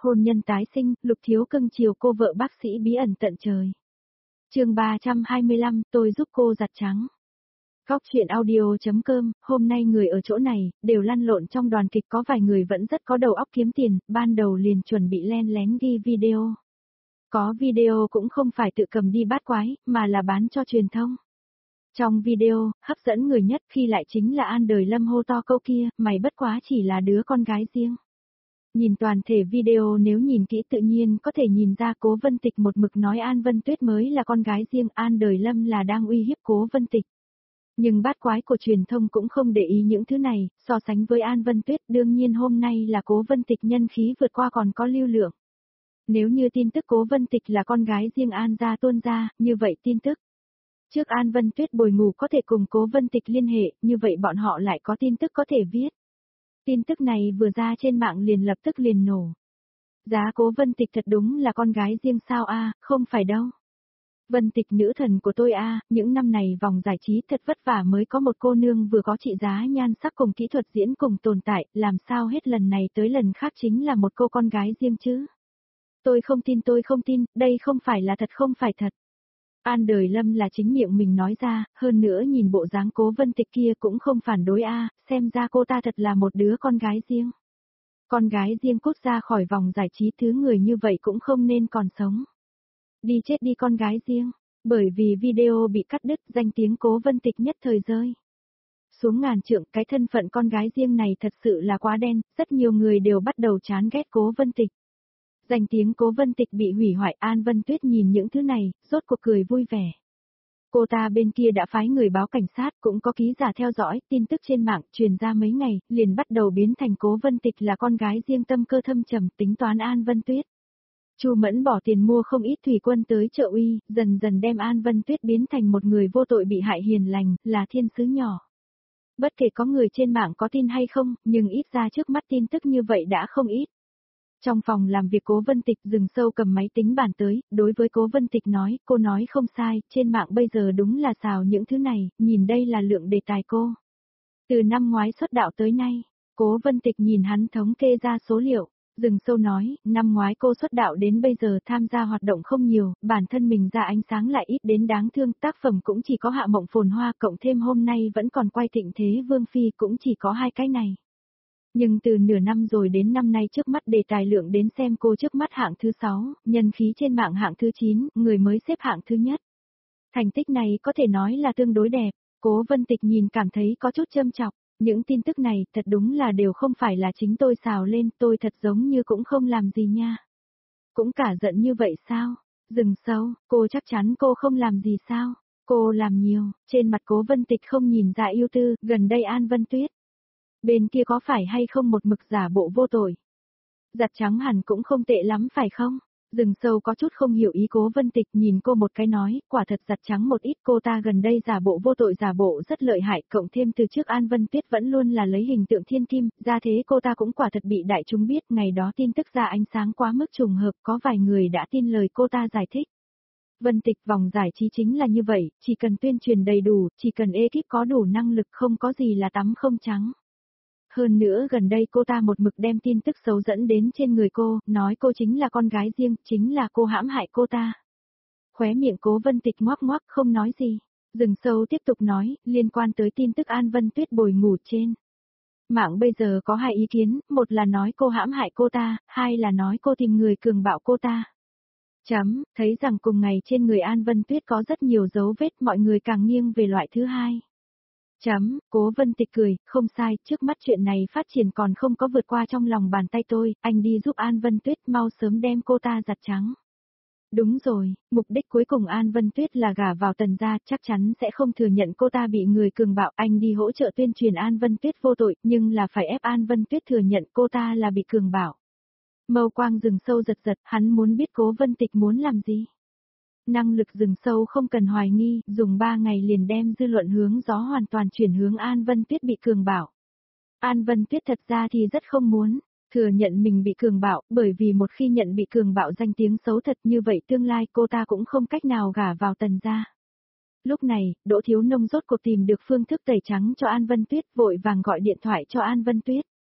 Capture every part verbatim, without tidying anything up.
Hôn nhân tái sinh, Lục Thiếu cưng chiều cô vợ bác sĩ bí ẩn tận trời. Chương ba trăm hai mươi lăm, tôi giúp cô giặt trắng. Góc chuyện audio.com, hôm nay người ở chỗ này, đều lăn lộn trong đoàn kịch, có vài người vẫn rất có đầu óc kiếm tiền, ban đầu liền chuẩn bị len lén ghi video. Có video cũng không phải tự cầm đi bát quái, mà là bán cho truyền thông. Trong video, hấp dẫn người nhất khi lại chính là An Đời Lâm hô to câu kia, mày bất quá chỉ là đứa con gái riêng. Nhìn toàn thể video, nếu nhìn kỹ tự nhiên có thể nhìn ra Cố Vân Tịch một mực nói An Vân Tuyết mới là con gái riêng, An Đời Lâm là đang uy hiếp Cố Vân Tịch. Nhưng bát quái của truyền thông cũng không để ý những thứ này, so sánh với An Vân Tuyết đương nhiên hôm nay là Cố Vân Tịch nhân khí vượt qua còn có lưu lượng. Nếu như tin tức Cố Vân Tịch là con gái riêng An gia tuôn ra, như vậy tin tức trước An Vân Tuyết bồi ngủ có thể cùng Cố Vân Tịch liên hệ, như vậy bọn họ lại có tin tức có thể viết. Tin tức này vừa ra trên mạng liền lập tức liền nổ. Giá Cố Vân Tịch thật đúng là con gái riêng sao a, không phải đâu. Vân Tịch nữ thần của tôi a, những năm này vòng giải trí thật vất vả mới có một cô nương vừa có trị giá nhan sắc cùng kỹ thuật diễn cùng tồn tại, làm sao hết lần này tới lần khác chính là một cô con gái riêng chứ. Tôi không tin tôi không tin, đây không phải là thật không phải thật. An Đời Lâm là chính miệng mình nói ra, hơn nữa nhìn bộ dáng Cố Vân Tịch kia cũng không phản đối a, xem ra cô ta thật là một đứa con gái riêng. Con gái riêng cút ra khỏi vòng giải trí, thứ người như vậy cũng không nên còn sống. Đi chết đi con gái riêng, bởi vì video bị cắt đứt, danh tiếng Cố Vân Tịch nhất thời rơi xuống ngàn trượng, cái thân phận con gái riêng này thật sự là quá đen, rất nhiều người đều bắt đầu chán ghét Cố Vân Tịch. Danh tiếng Cố Vân Tịch bị hủy hoại, An Vân Tuyết nhìn những thứ này, rốt cuộc cười vui vẻ. Cô ta bên kia đã phái người báo cảnh sát, cũng có ký giả theo dõi, tin tức trên mạng truyền ra mấy ngày, liền bắt đầu biến thành Cố Vân Tịch là con gái riêng, tâm cơ thâm trầm, tính toán An Vân Tuyết. Chu Mẫn bỏ tiền mua không ít thủy quân tới trợ uy, dần dần đem An Vân Tuyết biến thành một người vô tội bị hại hiền lành, là thiên sứ nhỏ. Bất kể có người trên mạng có tin hay không, nhưng ít ra trước mắt tin tức như vậy đã không ít. Trong phòng làm việc Cố Vân Tịch, Dừng Sâu cầm máy tính bàn tới, đối với Cố Vân Tịch nói, cô nói không sai, trên mạng bây giờ đúng là xào những thứ này, nhìn đây là lượng đề tài cô. Từ năm ngoái xuất đạo tới nay, Cố Vân Tịch nhìn hắn thống kê ra số liệu. Dừng Sâu nói, năm ngoái cô xuất đạo đến bây giờ tham gia hoạt động không nhiều, bản thân mình ra ánh sáng lại ít đến đáng thương, tác phẩm cũng chỉ có Hạ Mộng Phồn Hoa, cộng thêm hôm nay vẫn còn quay Thịnh Thế Vương Phi, cũng chỉ có hai cái này. Nhưng từ nửa năm rồi đến năm nay, trước mắt đề tài lượng đến xem cô trước mắt hạng thứ sáu, nhân khí trên mạng hạng thứ chín, người mới xếp hạng thứ nhất. Thành tích này có thể nói là tương đối đẹp, Cố Vân Tịch nhìn cảm thấy có chút châm chọc. Những tin tức này thật đúng là đều không phải là chính tôi xào lên, tôi thật giống như cũng không làm gì nha. Cũng cả giận như vậy sao? Dừng Sâu, cô chắc chắn cô không làm gì sao? Cô làm nhiều, trên mặt Cố Vân Tịch không nhìn ra ưu tư, gần đây An Vân Tuyết. Bên kia có phải hay không một mực giả bộ vô tội? Giặt trắng hẳn cũng không tệ lắm phải không? Dừng Sâu có chút không hiểu ý Cố Vân Tịch, nhìn cô một cái nói, quả thật giặt trắng một ít, cô ta gần đây giả bộ vô tội, giả bộ rất lợi hại, cộng thêm từ trước An Vân Tuyết vẫn luôn là lấy hình tượng thiên kim, ra thế cô ta cũng quả thật bị đại chúng biết, ngày đó tin tức ra ánh sáng quá mức trùng hợp, có vài người đã tin lời cô ta giải thích. Vân Tịch, vòng giải trí chính là như vậy, chỉ cần tuyên truyền đầy đủ, chỉ cần ekip có đủ năng lực, không có gì là tắm không trắng. Hơn nữa gần đây cô ta một mực đem tin tức xấu dẫn đến trên người cô, nói cô chính là con gái riêng, chính là cô hãm hại cô ta. Khóe miệng Cố Vân Tịch ngoác ngoác không nói gì. Dừng Sâu tiếp tục nói, liên quan tới tin tức An Vân Tuyết bồi ngủ trên mạng bây giờ có hai ý kiến, một là nói cô hãm hại cô ta, hai là nói cô tìm người cường bạo cô ta. Chấm, thấy rằng cùng ngày trên người An Vân Tuyết có rất nhiều dấu vết, mọi người càng nghiêng về loại thứ hai. Chấm, Cố Vân Tịch cười, không sai, trước mắt chuyện này phát triển còn không có vượt qua trong lòng bàn tay tôi, anh đi giúp An Vân Tuyết mau sớm đem cô ta giặt trắng. Đúng rồi, mục đích cuối cùng An Vân Tuyết là gả vào Tần gia, chắc chắn sẽ không thừa nhận cô ta bị người cường bạo, anh đi hỗ trợ tuyên truyền An Vân Tuyết vô tội, nhưng là phải ép An Vân Tuyết thừa nhận cô ta là bị cường bạo. Mâu quang Dừng Sâu giật giật, hắn muốn biết Cố Vân Tịch muốn làm gì. Năng lực Dừng Sâu không cần hoài nghi, dùng ba ngày liền đem dư luận hướng gió hoàn toàn chuyển hướng An Vân Tuyết bị cường bạo. An Vân Tuyết thật ra thì rất không muốn thừa nhận mình bị cường bạo, bởi vì một khi nhận bị cường bạo danh tiếng xấu thật như vậy tương lai cô ta cũng không cách nào gả vào Tần gia. Lúc này, Đỗ Thiếu Nông rốt cuộc tìm được phương thức tẩy trắng cho An Vân Tuyết, vội vàng gọi điện thoại cho An Vân Tuyết.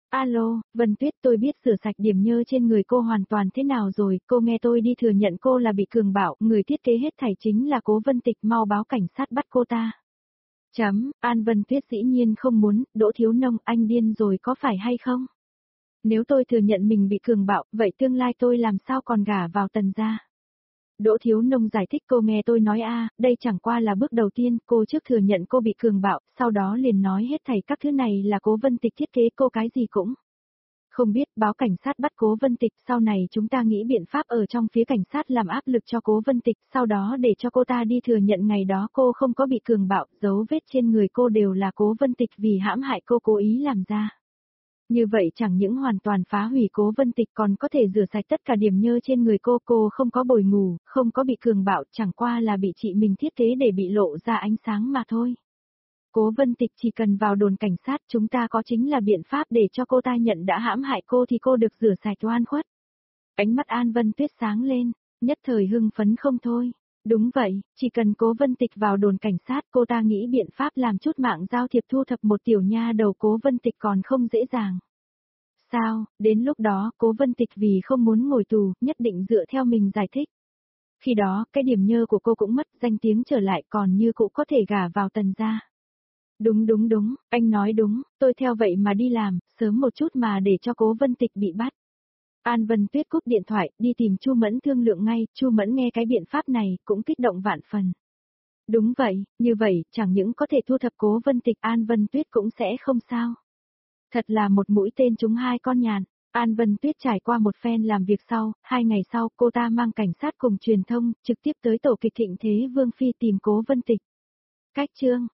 Alo, Vân Tuyết, tôi biết rửa sạch điểm nhơ trên người cô hoàn toàn thế nào rồi, cô nghe tôi đi thừa nhận cô là bị cường bạo, người thiết kế hết thảy chính là Cố Vân Tịch, mau báo cảnh sát bắt cô ta. Chấm, An Vân Tuyết dĩ nhiên không muốn, Đỗ Thiếu Nông, anh điên rồi có phải hay không? Nếu tôi thừa nhận mình bị cường bạo, vậy tương lai tôi làm sao còn gả vào Tần gia? Đỗ Thiếu Nông giải thích, cô nghe tôi nói a, đây chẳng qua là bước đầu tiên, cô trước thừa nhận cô bị cường bạo, sau đó liền nói hết thảy các thứ này là Cố Vân Tịch thiết kế, cô cái gì cũng không biết, báo cảnh sát bắt Cố Vân Tịch, sau này chúng ta nghĩ biện pháp ở trong phía cảnh sát làm áp lực cho Cố Vân Tịch, sau đó để cho cô ta đi thừa nhận ngày đó cô không có bị cường bạo, dấu vết trên người cô đều là Cố Vân Tịch vì hãm hại cô cố ý làm ra. Như vậy chẳng những hoàn toàn phá hủy Cố Vân Tịch còn có thể rửa sạch tất cả điểm nhơ trên người cô, cô không có bồi ngủ, không có bị cường bạo, chẳng qua là bị chị mình thiết kế để bị lộ ra ánh sáng mà thôi. Cố Vân Tịch chỉ cần vào đồn cảnh sát, chúng ta có chính là biện pháp để cho cô ta nhận đã hãm hại cô thì cô được rửa sạch oan khuất. Ánh mắt An Vân Tuyết sáng lên, nhất thời hưng phấn không thôi. Đúng vậy, chỉ cần Cố Vân Tịch vào đồn cảnh sát, cô ta nghĩ biện pháp làm chút mạng giao thiệp thu thập một tiểu nha đầu Cố Vân Tịch còn không dễ dàng. Sao, đến lúc đó, Cố Vân Tịch vì không muốn ngồi tù, nhất định dựa theo mình giải thích. Khi đó, cái điểm nhơ của cô cũng mất, danh tiếng trở lại, còn như cũng có thể gả vào Tần gia. Đúng đúng đúng, anh nói đúng, tôi theo vậy mà đi làm, sớm một chút mà để cho Cố Vân Tịch bị bắt. An Vân Tuyết cúp điện thoại, đi tìm Chu Mẫn thương lượng ngay, Chu Mẫn nghe cái biện pháp này, cũng kích động vạn phần. Đúng vậy, như vậy, chẳng những có thể thu thập Cố Vân Tịch, An Vân Tuyết cũng sẽ không sao. Thật là một mũi tên trúng hai con nhạn. An Vân Tuyết trải qua một phen làm việc sau, hai ngày sau, cô ta mang cảnh sát cùng truyền thông, trực tiếp tới tổ kịch Thịnh Thế Vương Phi tìm Cố Vân Tịch. Cách chương